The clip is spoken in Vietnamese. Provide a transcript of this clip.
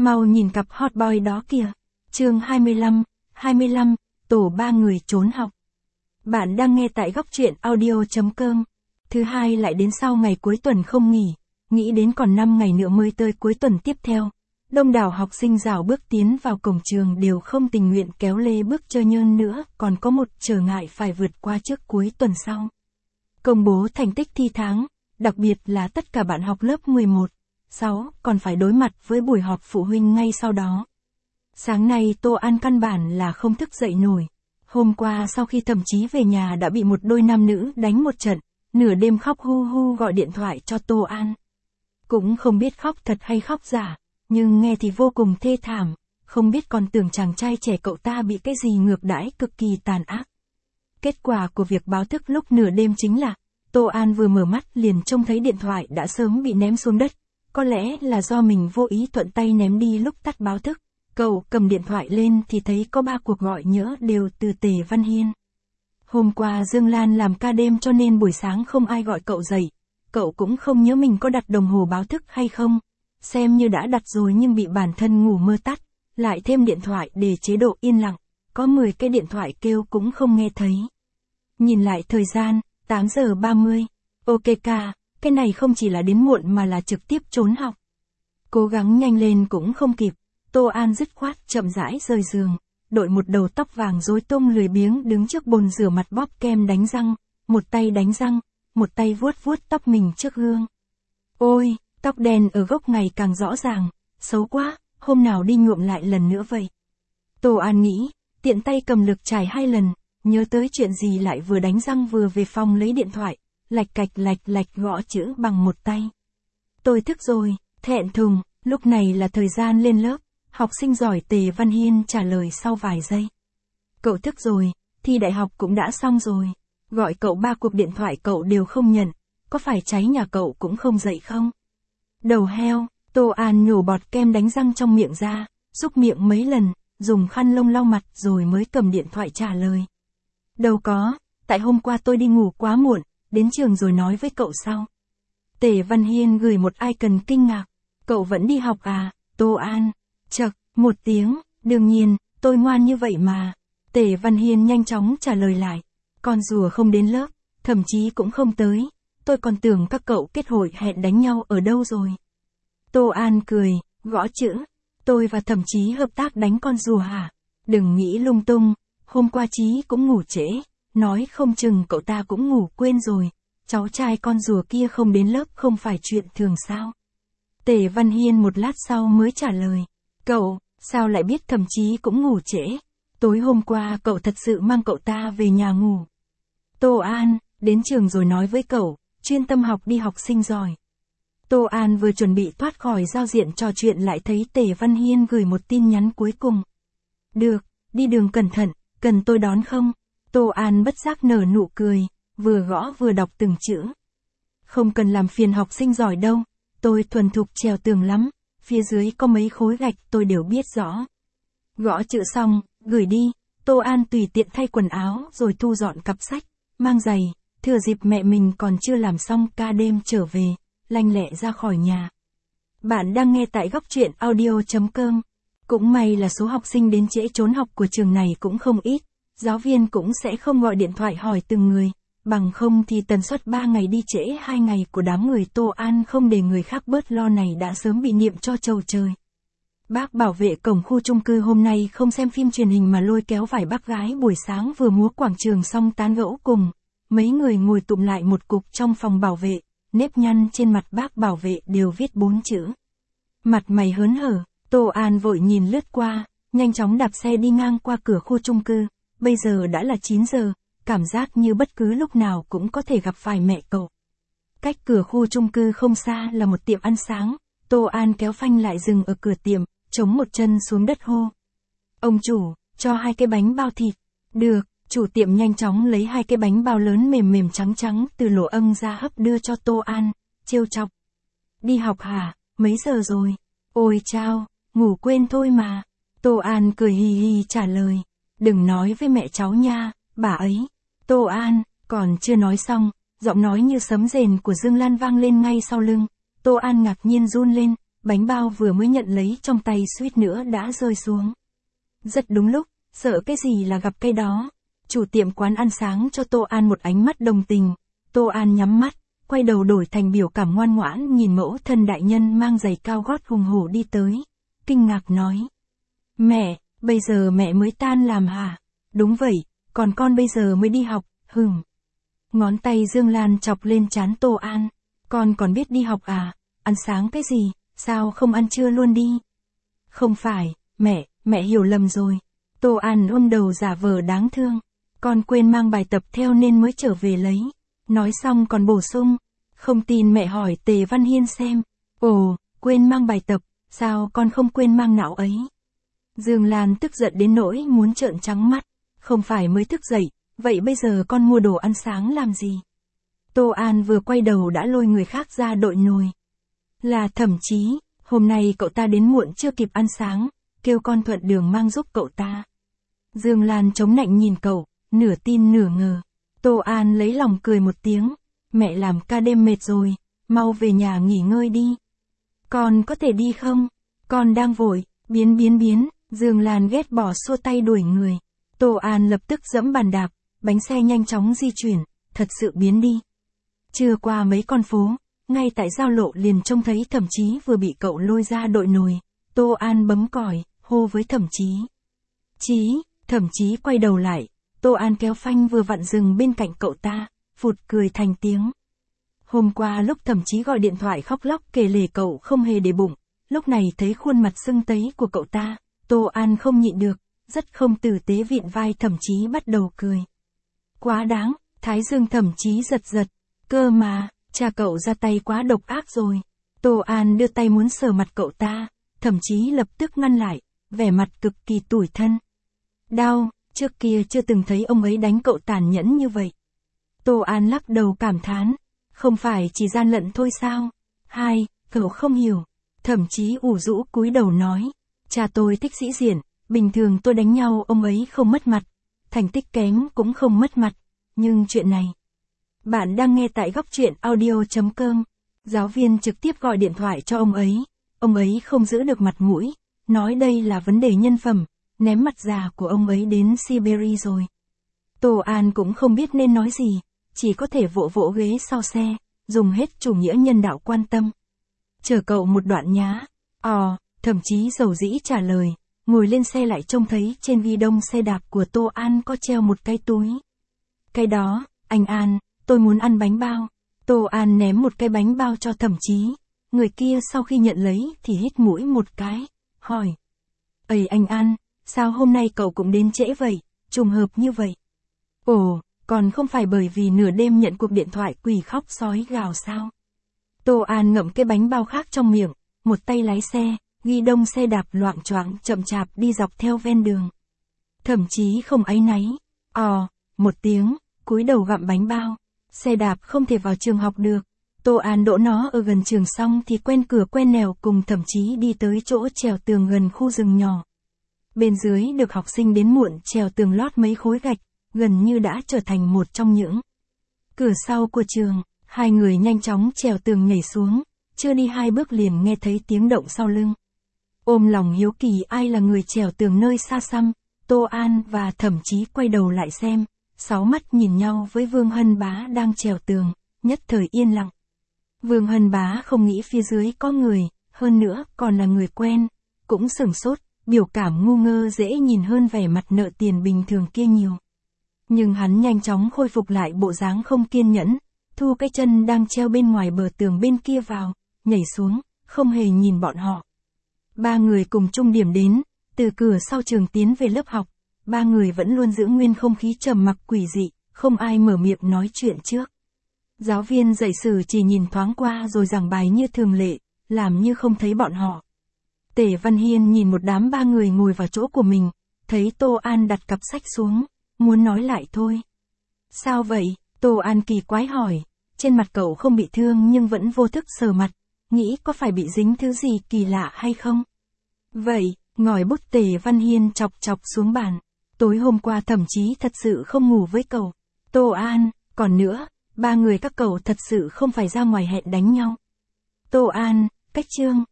Mau nhìn cặp hot boy đó kìa. Chương 25, tổ 3 người trốn học. Bạn đang nghe tại góc truyện audio.com. Thứ hai lại đến sau ngày cuối tuần không nghỉ, nghĩ đến còn 5 ngày nữa mới tới cuối tuần tiếp theo. Đông đảo học sinh rảo bước tiến vào cổng trường đều không tình nguyện kéo lê bước chơi nhơn nữa, còn có một trở ngại phải vượt qua trước cuối tuần sau. Công bố thành tích thi tháng, đặc biệt là tất cả bạn học lớp 11, 6 còn phải đối mặt với buổi họp phụ huynh ngay sau đó. Sáng nay Tô An căn bản là không thức dậy nổi. Hôm qua sau khi Thẩm Chí về nhà đã bị một đôi nam nữ đánh một trận, nửa đêm khóc hu hu gọi điện thoại cho Tô An. Cũng không biết khóc thật hay khóc giả, nhưng nghe thì vô cùng thê thảm, không biết còn tưởng chàng trai trẻ cậu ta bị cái gì ngược đãi cực kỳ tàn ác. Kết quả của việc báo thức lúc nửa đêm chính là, Tô An vừa mở mắt liền trông thấy điện thoại đã sớm bị ném xuống đất, có lẽ là do mình vô ý thuận tay ném đi lúc tắt báo thức. Cậu cầm điện thoại lên thì thấy có 3 cuộc gọi nhỡ đều từ Tề Văn Hiên. Hôm qua Dương Lan làm ca đêm cho nên buổi sáng không ai gọi cậu dậy, cậu cũng không nhớ mình có đặt đồng hồ báo thức hay không, xem như đã đặt rồi nhưng bị bản thân ngủ mơ tắt, lại thêm điện thoại để chế độ yên lặng, có 10 cái điện thoại kêu cũng không nghe thấy. Nhìn lại thời gian, 8 giờ 30, ok ca, cái này không chỉ là đến muộn mà là trực tiếp trốn học. Cố gắng nhanh lên cũng không kịp. Tô An dứt khoát chậm rãi rời giường, đội một đầu tóc vàng rối tung lười biếng đứng trước bồn rửa mặt bóp kem đánh răng, một tay đánh răng, một tay vuốt vuốt tóc mình trước gương. Ôi, tóc đen ở gốc ngày càng rõ ràng, xấu quá, hôm nào đi nhuộm lại lần nữa vậy. Tô An nghĩ, tiện tay cầm lược chải 2 lần, nhớ tới chuyện gì lại vừa đánh răng vừa về phòng lấy điện thoại, lạch cạch gõ chữ bằng một tay. Tôi thức rồi, thẹn thùng, lúc này là thời gian lên lớp. Học sinh giỏi Tề Văn Hiên trả lời sau vài giây. Cậu thức rồi, thi đại học cũng đã xong rồi. Gọi cậu 3 cuộc điện thoại cậu đều không nhận, có phải cháy nhà cậu cũng không dậy không? Đầu heo, Tô An nhổ bọt kem đánh răng trong miệng ra, xúc miệng mấy lần, dùng khăn lông lau mặt rồi mới cầm điện thoại trả lời. Đâu có, tại hôm qua tôi đi ngủ quá muộn, đến trường rồi nói với cậu sau. Tề Văn Hiên gửi một icon kinh ngạc. Cậu vẫn đi học à, Tô An? Chậc, một tiếng, đương nhiên, tôi ngoan như vậy mà. Tề Văn Hiên nhanh chóng trả lời lại. Con rùa không đến lớp, thậm chí cũng không tới. Tôi còn tưởng các cậu kết hội hẹn đánh nhau ở đâu rồi. Tô An cười, gõ chữ. Tôi và Thẩm Chí hợp tác đánh con rùa hả? Đừng nghĩ lung tung, hôm qua Chí cũng ngủ trễ. Nói không chừng cậu ta cũng ngủ quên rồi. Cháu trai con rùa kia không đến lớp không phải chuyện thường sao? Tề Văn Hiên một lát sau mới trả lời. Cậu, sao lại biết Thẩm Chí cũng ngủ trễ? Tối hôm qua cậu thật sự mang cậu ta về nhà ngủ. Tô An, đến trường rồi nói với cậu, chuyên tâm học đi học sinh giỏi. Tô An vừa chuẩn bị thoát khỏi giao diện trò chuyện lại thấy Tề Văn Hiên gửi một tin nhắn cuối cùng. Được, đi đường cẩn thận, cần tôi đón không? Tô An bất giác nở nụ cười, vừa gõ vừa đọc từng chữ. Không cần làm phiền học sinh giỏi đâu, tôi thuần thục trèo tường lắm. Phía dưới có mấy khối gạch tôi đều biết rõ. Gõ chữ xong, gửi đi, Tô An tùy tiện thay quần áo rồi thu dọn cặp sách, mang giày, thừa dịp mẹ mình còn chưa làm xong ca đêm trở về, lanh lẹ ra khỏi nhà. Bạn đang nghe tại góc truyện audio.com. Cũng may là số học sinh đến trễ trốn học của trường này cũng không ít, giáo viên cũng sẽ không gọi điện thoại hỏi từng người. Bằng không thì tần suất 3 ngày đi trễ 2 ngày của đám người Tô An không để người khác bớt lo này đã sớm bị niệm cho trầu trời. Bác bảo vệ cổng khu chung cư hôm nay không xem phim truyền hình mà lôi kéo vài bác gái buổi sáng vừa múa quảng trường xong tán gẫu cùng. Mấy người ngồi tụm lại một cục trong phòng bảo vệ, nếp nhăn trên mặt bác bảo vệ đều viết 4 chữ. Mặt mày hớn hở, Tô An vội nhìn lướt qua, nhanh chóng đạp xe đi ngang qua cửa khu chung cư, bây giờ đã là 9 giờ. Cảm giác như bất cứ lúc nào cũng có thể gặp phải mẹ cậu. Cách cửa khu chung cư không xa là một tiệm ăn sáng, Tô An kéo phanh lại dừng ở cửa tiệm, chống một chân xuống đất hô. Ông chủ, cho 2 cái bánh bao thịt. Được, chủ tiệm nhanh chóng lấy 2 cái bánh bao lớn mềm mềm trắng trắng từ lỗ âng ra hấp đưa cho Tô An, trêu chọc. Đi học hả, mấy giờ rồi? Ôi chao, ngủ quên thôi mà. Tô An cười hì hì trả lời. Đừng nói với mẹ cháu nha, bà ấy. Tô An, còn chưa nói xong, giọng nói như sấm rền của Dương Lan vang lên ngay sau lưng. Tô An ngạc nhiên run lên, bánh bao vừa mới nhận lấy trong tay suýt nữa đã rơi xuống. Rất đúng lúc, sợ cái gì là gặp cái đó. Chủ tiệm quán ăn sáng cho Tô An một ánh mắt đồng tình. Tô An nhắm mắt, quay đầu đổi thành biểu cảm ngoan ngoãn nhìn mẫu thân đại nhân mang giày cao gót hùng hổ đi tới. Kinh ngạc nói. Mẹ, bây giờ mẹ mới tan làm hả? Đúng vậy, còn con bây giờ mới đi học, Ngón tay Dương Lan chọc lên trán Tô An. Con còn biết đi học à? Ăn sáng cái gì, sao không ăn trưa luôn đi? Không phải, mẹ hiểu lầm rồi. Tô An ôm đầu giả vờ đáng thương. Con quên mang bài tập theo nên mới trở về lấy. Nói xong còn bổ sung. Không tin mẹ hỏi Tề Văn Hiên xem. Ồ, quên mang bài tập, sao con không quên mang não ấy? Dương Lan tức giận đến nỗi muốn trợn trắng mắt. Không phải mới thức dậy, vậy bây giờ con mua đồ ăn sáng làm gì? Tô An vừa quay đầu đã lôi người khác ra đội nồi. Là Thẩm Chí, hôm nay cậu ta đến muộn chưa kịp ăn sáng, kêu con thuận đường mang giúp cậu ta. Dương Lan chống nạnh nhìn cậu, nửa tin nửa ngờ. Tô An lấy lòng cười một tiếng. Mẹ làm ca đêm mệt rồi, mau về nhà nghỉ ngơi đi. Con có thể đi không? Con đang vội, biến. Dương Lan ghét bỏ xua tay đuổi người. Tô An lập tức giẫm bàn đạp, bánh xe nhanh chóng di chuyển, thật sự biến đi. Chưa qua mấy con phố, ngay tại giao lộ liền trông thấy Thẩm Chí vừa bị cậu lôi ra đội nồi. Tô An bấm còi, hô với Thẩm Chí. Thẩm Chí quay đầu lại, Tô An kéo phanh vừa vặn dừng bên cạnh cậu ta, phụt cười thành tiếng. Hôm qua lúc Thẩm Chí gọi điện thoại khóc lóc kể lể cậu không hề để bụng, lúc này thấy khuôn mặt sưng tấy của cậu ta, Tô An không nhịn được, rất không tử tế vịn vai Thẩm Chí bắt đầu cười. Quá đáng, thái dương Thẩm Chí giật, cơ mà, cha cậu ra tay quá độc ác rồi. Tô An đưa tay muốn sờ mặt cậu ta, Thẩm Chí lập tức ngăn lại, vẻ mặt cực kỳ tủi thân. Đau, trước kia chưa từng thấy ông ấy đánh cậu tàn nhẫn như vậy. Tô An lắc đầu cảm thán, không phải chỉ gian lận thôi sao? Cậu không hiểu. Thẩm Chí ủ rũ cúi đầu nói, cha tôi thích sĩ diện, bình thường tôi đánh nhau ông ấy không mất mặt, thành tích kém cũng không mất mặt, nhưng chuyện này. Bạn đang nghe tại góc truyện audio.com. Giáo viên trực tiếp gọi điện thoại cho ông ấy không giữ được mặt mũi, nói đây là vấn đề nhân phẩm, ném mặt già của ông ấy đến Siberia rồi. Tô An cũng không biết nên nói gì, chỉ có thể vỗ ghế sau xe, dùng hết chủ nghĩa nhân đạo quan tâm. Chờ cậu một đoạn nhá. Thẩm Chí dầu dĩ trả lời, ngồi lên xe lại trông thấy trên ghi đông xe đạp của Tô An có treo một cái túi. Cái đó, anh An, tôi muốn ăn bánh bao. Tô An ném một cái bánh bao cho Thẩm Chí. Người kia sau khi nhận lấy thì hít mũi một cái, hỏi. Ây anh An, sao hôm nay cậu cũng đến trễ vậy, trùng hợp như vậy? Ồ, còn không phải bởi vì nửa đêm nhận cuộc điện thoại quỷ khóc sói gào sao? Tô An ngậm cái bánh bao khác trong miệng, một tay lái xe, ghi đông xe đạp loạng choạng chậm chạp đi dọc theo ven đường. Thẩm Chí không áy náy. Một tiếng, cúi đầu gặm bánh bao. Xe đạp không thể vào trường học được. Tô An đỗ nó ở gần trường xong thì quen cửa quen nẻo cùng Thẩm Chí đi tới chỗ trèo tường gần khu rừng nhỏ. Bên dưới được học sinh đến muộn trèo tường lót mấy khối gạch, gần như đã trở thành một trong những cửa sau của trường. Hai người nhanh chóng trèo tường nhảy xuống, chưa đi 2 bước liền nghe thấy tiếng động sau lưng. Ôm lòng hiếu kỳ ai là người trèo tường nơi xa xăm, Tô An và Thẩm Chí quay đầu lại xem, 6 mắt nhìn nhau với Vương Hân Bá đang trèo tường, nhất thời yên lặng. Vương Hân Bá không nghĩ phía dưới có người, hơn nữa còn là người quen, cũng sửng sốt, biểu cảm ngu ngơ dễ nhìn hơn vẻ mặt nợ tiền bình thường kia nhiều. Nhưng hắn nhanh chóng khôi phục lại bộ dáng không kiên nhẫn, thu cái chân đang treo bên ngoài bờ tường bên kia vào, nhảy xuống, không hề nhìn bọn họ. 3 người cùng chung điểm đến, từ cửa sau trường tiến về lớp học, 3 người vẫn luôn giữ nguyên không khí trầm mặc quỷ dị, không ai mở miệng nói chuyện trước. Giáo viên dạy sử chỉ nhìn thoáng qua rồi giảng bài như thường lệ, làm như không thấy bọn họ. Tề Văn Hiên nhìn một đám 3 người ngồi vào chỗ của mình, thấy Tô An đặt cặp sách xuống, muốn nói lại thôi. Sao vậy? Tô An kỳ quái hỏi, trên mặt cậu không bị thương nhưng vẫn vô thức sờ mặt, nghĩ có phải bị dính thứ gì kỳ lạ hay không? Vậy, ngòi bút Tề Văn Hiên chọc xuống bàn. Tối hôm qua Thẩm Chí thật sự không ngủ với cậu. Tô An, còn nữa, 3 người các cậu thật sự không phải ra ngoài hẹn đánh nhau. Tô An, cách chương.